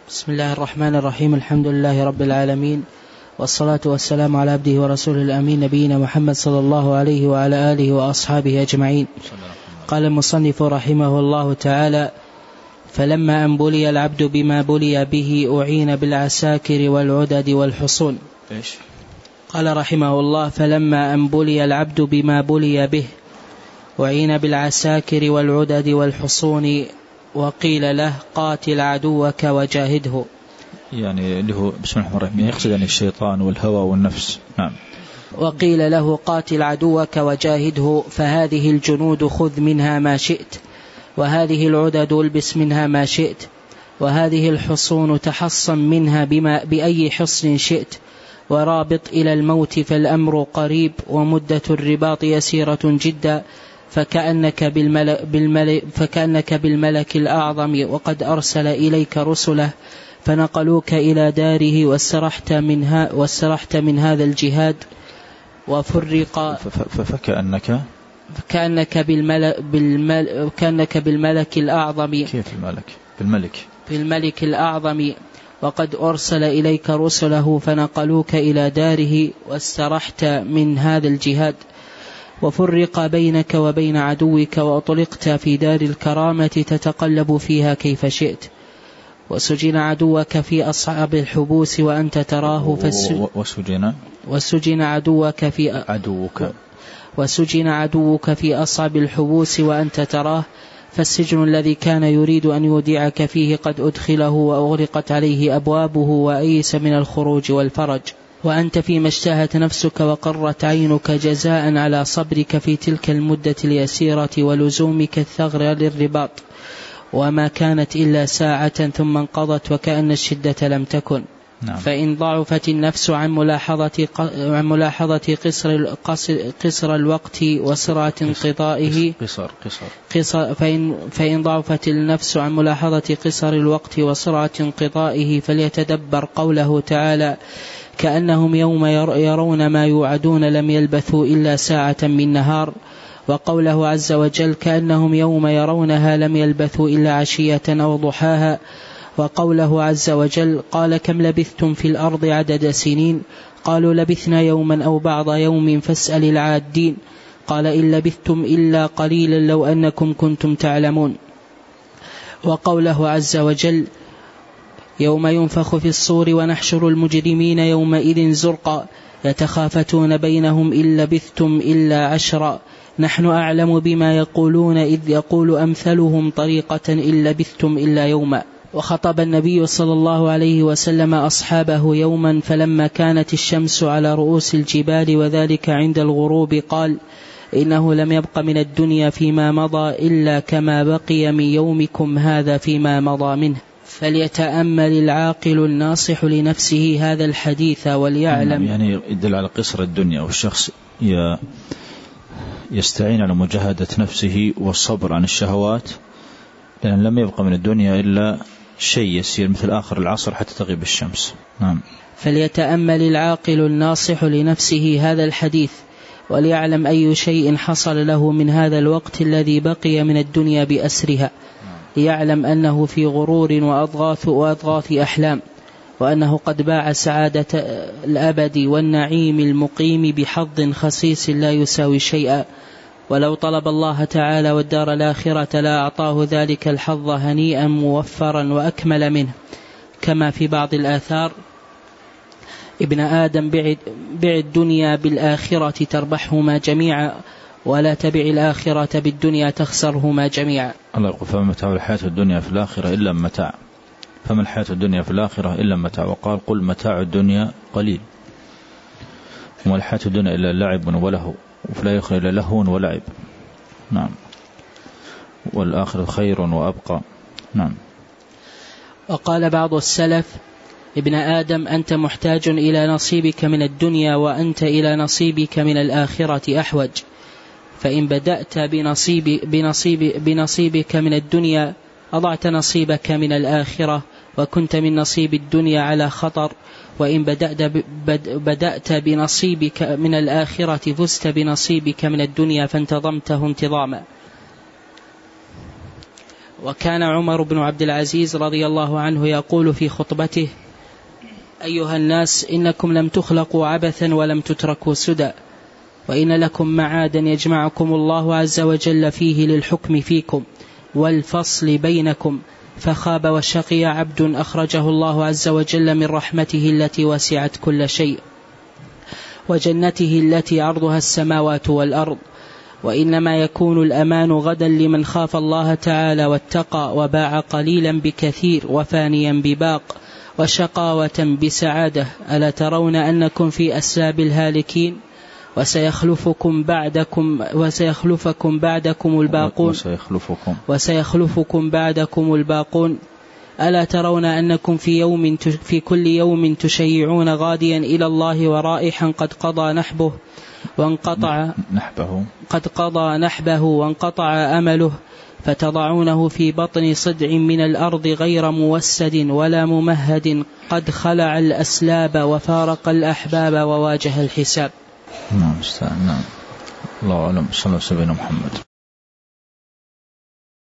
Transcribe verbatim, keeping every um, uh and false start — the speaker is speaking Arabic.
بسم الله الرحمن الرحيم. الحمد لله رب العالمين، والصلاة والسلام على عبده ورسوله الأمين نبينا محمد صلى الله عليه وعلى آله وأصحابه أجمعين. قال المصنف رحمه الله تعالى: فلما أن بلي العبد بما بلي به أعين بالعساكر والعدد والحصون. إيش؟ قال رحمه الله: فلما أن بلي العبد بما بلي به أعين بالعساكر والعدد والحصون، وقيل له: قاتل عدوك وجاهده. يعني اللي هو بسم الله الرحمن الرحيم يقصد يعني الشيطان والهوى والنفس. نعم. وقيل له: قاتل عدوك وجاهده، فهذه الجنود خذ منها ما شئت، وهذه العدد البس منها ما شئت، وهذه الحصون تحصن منها بما بأي حصن شئت، ورابط إلى الموت فالأمر قريب، ومدة الرباط يسيرة جدا، فكأنك بالملك, بالملك, فكأنك بالملك الأعظم، وقد أرسل إليك رسله فنقلوك إلى داره، واسترحت من, واسترحت من هذا الجهاد وفرق. فكأنك كأنك بالملك, بالملك, كأنك بالملك الأعظم. كيف الملك؟ بالملك بالملك الأعظم، وقد أرسل إليك رسله فنقلوك إلى داره، واسترحت من هذا الجهاد، وفرق بينك وبين عدوك، وأطلقت في دار الكرامة تتقلب فيها كيف شئت، وسجن عدوك في أصعب الحبوس وأنت تراه فالسجن وسجن وسجن عدوك في عدوك وسجن عدوك في أصعب الحبوس وأنت تراه، فالسجن الذي كان يريد أن يودعك فيه قد أدخله، وأغلقت عليه أبوابه، وأيس من الخروج والفرج، وأنت فيما اشتهت نفسك وقرت عينك جزاء على صبرك في تلك المدة اليسيرة ولزومك الثغر للرباط، وما كانت إلا ساعة ثم انقضت وكأن الشدة لم تكن. نعم. فإن ضعفت النفس عن ملاحظة عن ملاحظة قصر قصر الوقت وسرعة انقضائه قصر قصر قصر فإن فإن ضعفت النفس عن ملاحظة قصر الوقت وسرعة انقضائه، فليتدبر قوله تعالى: كأنهم يوم يرون ما يوعدون لم يلبثوا إلا ساعة من نهار، وقوله عز وجل: كأنهم يوم يرونها لم يلبثوا إلا عشية أو ضحاها، وقوله عز وجل: قال كم لبثتم في الأرض عدد سنين، قالوا لبثنا يوما أو بعض يوم فاسأل العادين، قال إن لبثتم إلا قليلا لو أنكم كنتم تعلمون. وقوله عز وجل: يوم ينفخ في الصور ونحشر المجرمين يومئذ زرقا يتخافتون بينهم إن لبثتم إلا عشرا نحن أعلم بما يقولون إذ يقول أمثلهم طريقة إن لبثتم إلا يوما. وخطب النبي صلى الله عليه وسلم أصحابه يوما، فلما كانت الشمس على رؤوس الجبال وذلك عند الغروب قال: إنه لم يبق من الدنيا فيما مضى إلا كما بقي من يومكم هذا فيما مضى منه، فليتأمل العاقل الناصح لنفسه هذا الحديث وليعلم. يعني يدل على قصر الدنيا، والشخص يستعين على مجاهدة نفسه والصبر عن الشهوات، لأن لم يبق من الدنيا إلا شيء يسير مثل آخر العصر حتى تغيب الشمس. نعم. فليتأمل العاقل الناصح لنفسه هذا الحديث وليعلم أي شيء حصل له من هذا الوقت الذي بقي من الدنيا بأسرها، ليعلم أنه في غرور وأضغاث, وأضغاث أحلام، وأنه قد باع سعادة الأبد والنعيم المقيم بحظ خسيس لا يساوي شيئا، ولو طلب الله تعالى والدار الآخرة لا أعطاه ذلك الحظ هنيئا موفرا وأكمل منه، كما في بعض الآثار: ابن آدم بع الدنيا بالآخرة تربحهما جميعا، ولا تبع الآخرة بالدنيا تخسرهما جميعا. الله يقول: فما متاع الحياة الدنيا في الآخرة إلا متاع، فما الحياة الدنيا في الآخرة إلا متاع، وقال: قل متاع الدنيا قليل، وما الحياة الدنيا إلا لعب وله، وفلا يخرج إلا لهو ولعب. نعم. والآخرة خير وأبقى. نعم. وقال بعض السلف: ابن آدم أنت محتاج إلى نصيبك من الدنيا، وأنت إلى نصيبك من الآخرة أحوج، فإن بدأت بنصيب بنصيب بنصيبك من الدنيا أضعت نصيبك من الآخرة، وكنت من نصيب الدنيا على خطر، وإن بدأت بنصيبك من الآخرة فزت بنصيبك من الدنيا فانتظمته انتظاما. وكان عمر بن عبد العزيز رضي الله عنه يقول في خطبته: أيها الناس، إنكم لم تخلقوا عبثا ولم تتركوا سدى، وإن لكم معادا يجمعكم الله عز وجل فيه للحكم فيكم والفصل بينكم، فخاب وشقي عبد أخرجه الله عز وجل من رحمته التي وسعت كل شيء وجنته التي عرضها السماوات والأرض. وإنما يكون الأمان غدا لمن خاف الله تعالى واتقى وباع قليلا بكثير وفانيا بباق وشقاوة بسعادة. ألا ترون أنكم في أسلاب الهالكين وسيخلفكم بعدكم وسيخلفكم بعدكم الباقون وسيخلفكم وسيخلفكم بعدكم الباقون ألا ترون أنكم في يوم في كل يوم تشيعون غاديا إلى الله ورائحا قد قضى نحبه وانقطع نحبه قد قضى نحبه وانقطع أمله، فتضعونه في بطن صدع من الأرض غير موسد ولا ممهد، قد خلع الأسلاب وفارق الأحباب وواجه الحساب. نعم. نعم. الله أعلم. صلى الله عليه وسلم محمد.